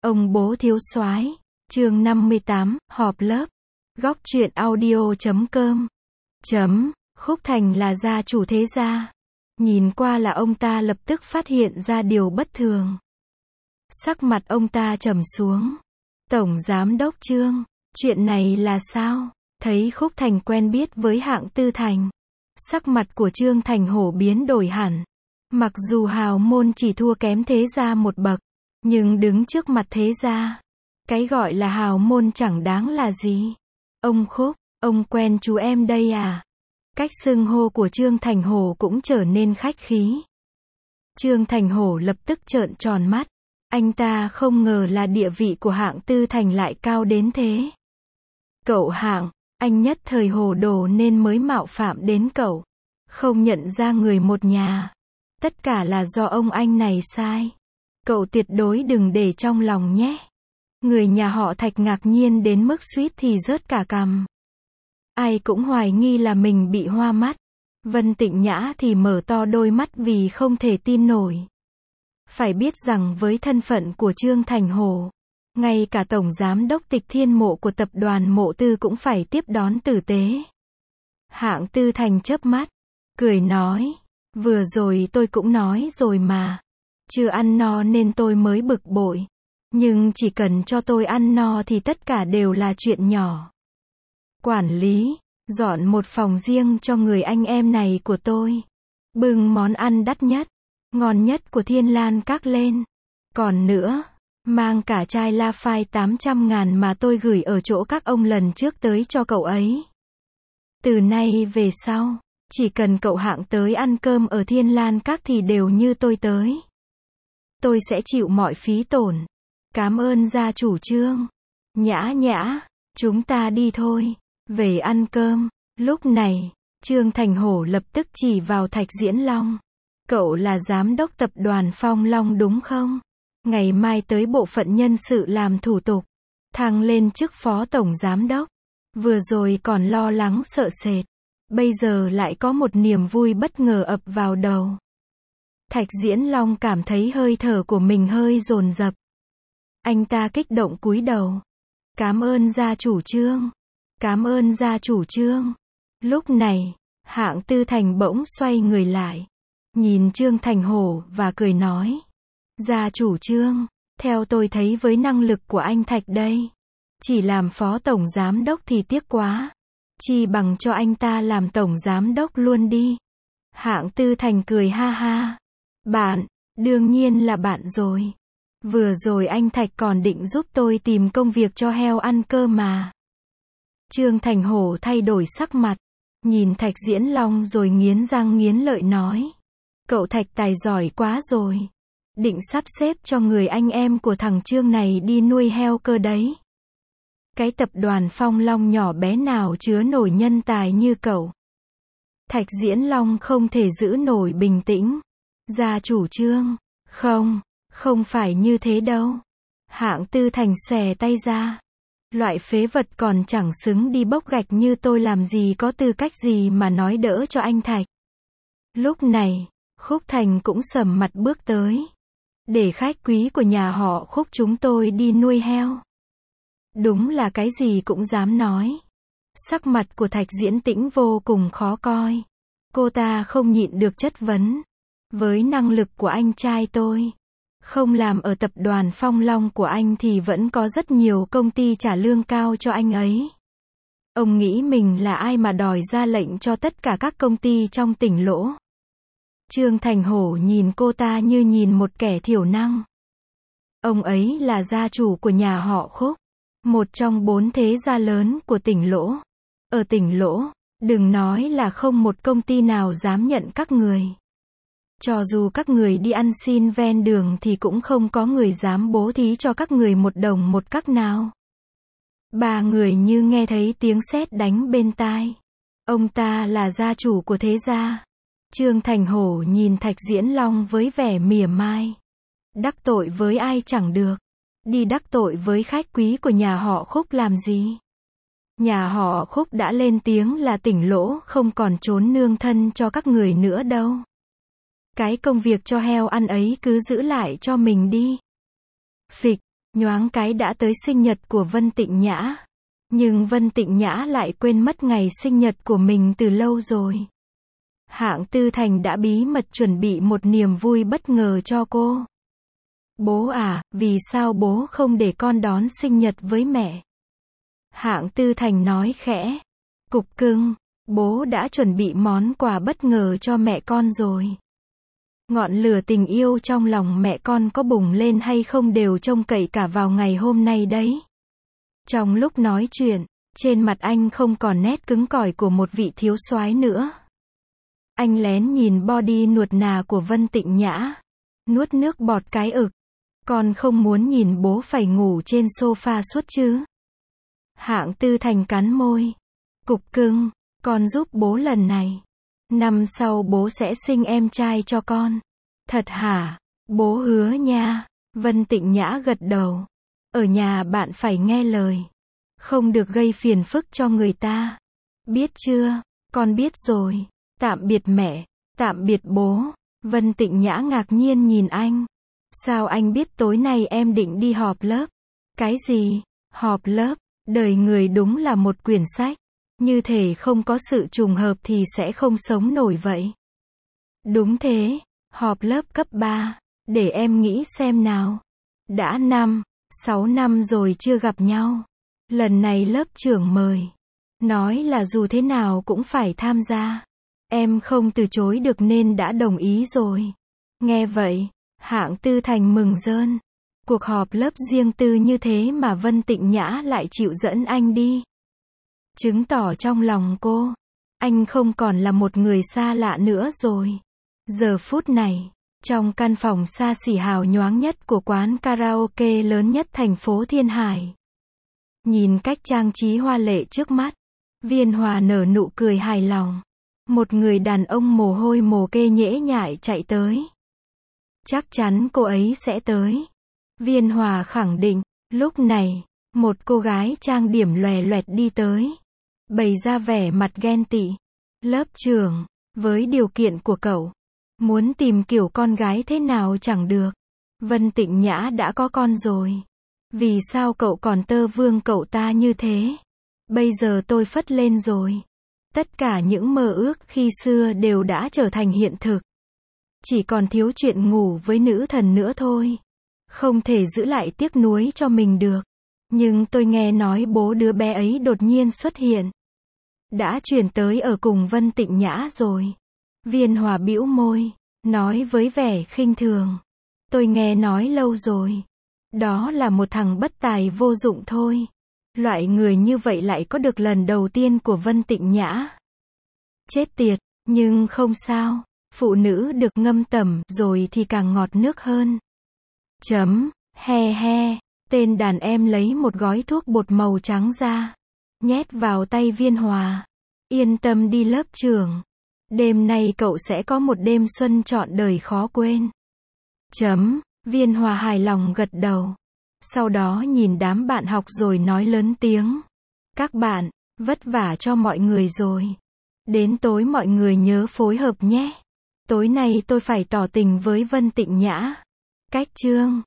Ông bố thiếu soái, chương 58, họp lớp. Góc truyện audio.com. Khúc Thành là gia chủ thế gia. Nhìn qua là ông ta lập tức phát hiện ra điều bất thường. Sắc mặt ông ta trầm xuống. Tổng giám đốc Trương, chuyện này là sao? Thấy Khúc Thành quen biết với Hạng Tư Thành. Sắc mặt của Trương Thành Hổ biến đổi hẳn. Mặc dù hào môn chỉ thua kém thế gia một bậc, nhưng đứng trước mặt thế gia, cái gọi là hào môn chẳng đáng là gì. Ông Khúc, ông quen chú em đây à? Cách xưng hô của Trương Thành Hổ cũng trở nên khách khí. Trương Thành Hổ lập tức trợn tròn mắt. Anh ta không ngờ là địa vị của Hạng Tư Thành lại cao đến thế. Cậu Hạng, anh nhất thời hồ đồ nên mới mạo phạm đến cậu. Không nhận ra người một nhà. Tất cả là do ông anh này sai. Cậu tuyệt đối đừng để trong lòng nhé. Người nhà họ Thạch ngạc nhiên đến mức suýt thì rớt cả cằm. Ai cũng hoài nghi là mình bị hoa mắt. Vân Tịnh Nhã thì mở to đôi mắt vì không thể tin nổi. Phải biết rằng với thân phận của Trương Thành Hổ, ngay cả tổng giám đốc Tịch Thiên Mộ của tập đoàn Mộ Tư cũng phải tiếp đón tử tế. Hạng Tư Thành chớp mắt, cười nói, vừa rồi tôi cũng nói rồi mà. Chưa ăn no nên tôi mới bực bội. Nhưng chỉ cần cho tôi ăn no thì tất cả đều là chuyện nhỏ. Quản lý, dọn một phòng riêng cho người anh em này của tôi. Bưng món ăn đắt nhất, ngon nhất của Thiên Lan Các lên. Còn nữa, mang cả chai La Phai 800.000 mà tôi gửi ở chỗ các ông lần trước tới cho cậu ấy. Từ nay về sau, chỉ cần cậu Hạng tới ăn cơm ở Thiên Lan Các thì đều như tôi tới. Tôi sẽ chịu mọi phí tổn. Cảm ơn gia chủ Trương. Nhã nhã, chúng ta đi thôi, về ăn cơm. Lúc này, Trương Thành Hổ lập tức chỉ vào Thạch Diễn Long. Cậu là giám đốc tập đoàn Phong Long đúng không? Ngày mai tới bộ phận nhân sự làm thủ tục, thăng lên chức phó tổng giám đốc. Vừa rồi còn lo lắng sợ sệt, bây giờ lại có một niềm vui bất ngờ ập vào đầu. Thạch Diễn Long cảm thấy hơi thở của mình hơi dồn dập. Anh ta kích động cúi đầu. Cảm ơn gia chủ Trương. Cảm ơn gia chủ Trương. Lúc này, Hạng Tư Thành bỗng xoay người lại, nhìn Trương Thành Hổ và cười nói. Gia chủ Trương, theo tôi thấy với năng lực của anh Thạch đây, chỉ làm phó tổng giám đốc thì tiếc quá. Chi bằng cho anh ta làm tổng giám đốc luôn đi. Hạng Tư Thành cười ha ha. Bạn, đương nhiên là bạn rồi. Vừa rồi anh Thạch còn định giúp tôi tìm công việc cho heo ăn cơ mà. Trương Thành Hổ thay đổi sắc mặt, nhìn Thạch Diễn Long rồi nghiến răng nghiến lợi nói. Cậu Thạch tài giỏi quá rồi. Định sắp xếp cho người anh em của thằng Trương này đi nuôi heo cơ đấy. Cái tập đoàn Phong Long nhỏ bé nào chứa nổi nhân tài như cậu. Thạch Diễn Long không thể giữ nổi bình tĩnh. Gia chủ Trương, không phải như thế đâu. Hạng Tư Thành xòe tay ra. Loại phế vật còn chẳng xứng đi bốc gạch như tôi làm gì có tư cách gì mà nói đỡ cho anh Thạch. Lúc này, Khúc Thành cũng sầm mặt bước tới. Để khách quý của nhà họ Khúc chúng tôi đi nuôi heo. Đúng là cái gì cũng dám nói. Sắc mặt của Thạch Diễn Tĩnh vô cùng khó coi. Cô ta không nhịn được chất vấn. Với năng lực của anh trai tôi, không làm ở tập đoàn Phong Long của anh thì vẫn có rất nhiều công ty trả lương cao cho anh ấy. Ông nghĩ mình là ai mà đòi ra lệnh cho tất cả các công ty trong tỉnh lỗ. Trương Thành Hổ nhìn cô ta như nhìn một kẻ thiểu năng. Ông ấy là gia chủ của nhà họ Khúc, một trong 4 thế gia lớn của tỉnh lỗ. Ở tỉnh lỗ, đừng nói là không một công ty nào dám nhận các người. Cho dù các người đi ăn xin ven đường thì cũng không có người dám bố thí cho các người một đồng một cắc nào. Ba người như nghe thấy tiếng sét đánh bên tai. Ông ta là gia chủ của thế gia. Trương Thành Hổ nhìn Thạch Diễn Long với vẻ mỉa mai. Đắc tội với ai chẳng được. Đi đắc tội với khách quý của nhà họ Khúc làm gì? Nhà họ Khúc đã lên tiếng là tỉnh lỗ không còn trốn nương thân cho các người nữa đâu. Cái công việc cho heo ăn ấy cứ giữ lại cho mình đi. Phịch, Nhoáng cái đã tới sinh nhật của Vân Tịnh Nhã. Nhưng Vân Tịnh Nhã lại quên mất ngày sinh nhật của mình từ lâu rồi. Hạng Tư Thành đã bí mật chuẩn bị một niềm vui bất ngờ cho cô. Bố à, vì sao bố không để con đón sinh nhật với mẹ? Hạng Tư Thành nói khẽ. Cục cưng, bố đã chuẩn bị món quà bất ngờ cho mẹ con rồi. Ngọn lửa tình yêu trong lòng mẹ con có bùng lên hay không đều trông cậy cả vào ngày hôm nay đấy. Trong lúc nói chuyện, trên mặt anh không còn nét cứng cỏi của một vị thiếu soái nữa. Anh lén nhìn body nuột nà của Vân Tịnh Nhã. Nuốt nước bọt cái ực. Con không muốn nhìn bố phải ngủ trên sofa suốt chứ? Hạng Tư Thành cắn môi. Cục cưng, con giúp bố lần này. Năm sau bố sẽ sinh em trai cho con. Thật hả? Bố hứa nha. Vân Tịnh Nhã gật đầu. Ở nhà bạn phải nghe lời. Không được gây phiền phức cho người ta. Biết chưa? Con biết rồi. Tạm biệt mẹ. Tạm biệt bố. Vân Tịnh Nhã ngạc nhiên nhìn anh. Sao anh biết tối nay em định đi họp lớp? Cái gì? Họp lớp? Đời người đúng là một quyển sách. Như thể không có sự trùng hợp thì sẽ không sống nổi vậy. Đúng thế. Họp lớp cấp 3. Để em nghĩ xem nào. Đã 6 năm rồi chưa gặp nhau. Lần này lớp trưởng mời. Nói là dù thế nào cũng phải tham gia. Em không từ chối được nên đã đồng ý rồi. Nghe vậy, Hạng Tư Thành mừng rơn. Cuộc họp lớp riêng tư như thế mà Vân Tịnh Nhã lại chịu dẫn anh đi. Chứng tỏ trong lòng cô, anh không còn là một người xa lạ nữa rồi. Giờ phút này, trong căn phòng xa xỉ hào nhoáng nhất của quán karaoke lớn nhất thành phố Thiên Hải. Nhìn cách trang trí hoa lệ trước mắt, Viên Hòa nở nụ cười hài lòng. Một người đàn ông mồ hôi mồ kê nhễ nhại chạy tới. Chắc chắn cô ấy sẽ tới. Viên Hòa khẳng định. Lúc này, một cô gái trang điểm lòe loẹt đi tới. Bày ra vẻ mặt ghen tị. Lớp trưởng, với điều kiện của cậu, muốn tìm kiểu con gái thế nào chẳng được. Vân Tịnh Nhã đã có con rồi. Vì sao cậu còn tơ vương cậu ta như thế? Bây giờ tôi phất lên rồi. Tất cả những mơ ước khi xưa đều đã trở thành hiện thực. Chỉ còn thiếu chuyện ngủ với nữ thần nữa thôi. Không thể giữ lại tiếc nuối cho mình được. Nhưng tôi nghe nói bố đứa bé ấy đột nhiên xuất hiện. Đã chuyển tới ở cùng Vân Tịnh Nhã rồi. Viên Hòa bĩu môi, nói với vẻ khinh thường. Tôi nghe nói lâu rồi. Đó là một thằng bất tài vô dụng thôi. Loại người như vậy lại có được lần đầu tiên của Vân Tịnh Nhã. Chết tiệt, nhưng không sao. Phụ nữ được ngâm tẩm rồi thì càng ngọt nước hơn. He he. Tên đàn em lấy một gói thuốc bột màu trắng ra. Nhét vào tay Viên Hòa. Yên tâm đi lớp trưởng. Đêm nay cậu sẽ có một đêm xuân trọn đời khó quên. Viên Hòa hài lòng gật đầu. Sau đó nhìn đám bạn học rồi nói lớn tiếng. Các bạn, vất vả cho mọi người rồi. Đến tối mọi người nhớ phối hợp nhé. Tối nay tôi phải tỏ tình với Vân Tịnh Nhã. Cách chương